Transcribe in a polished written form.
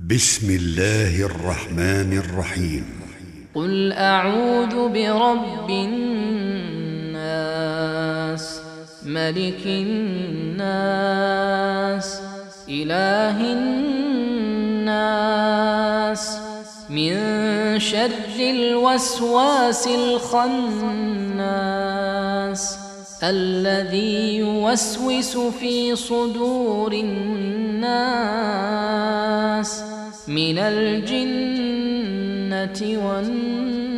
بسم الله الرحمن الرحيم. قل أعوذ برب الناس ملك الناس إله الناس من شر الوسواس الخناس الذي يوسوس في صدور الناس من الجنة والناس.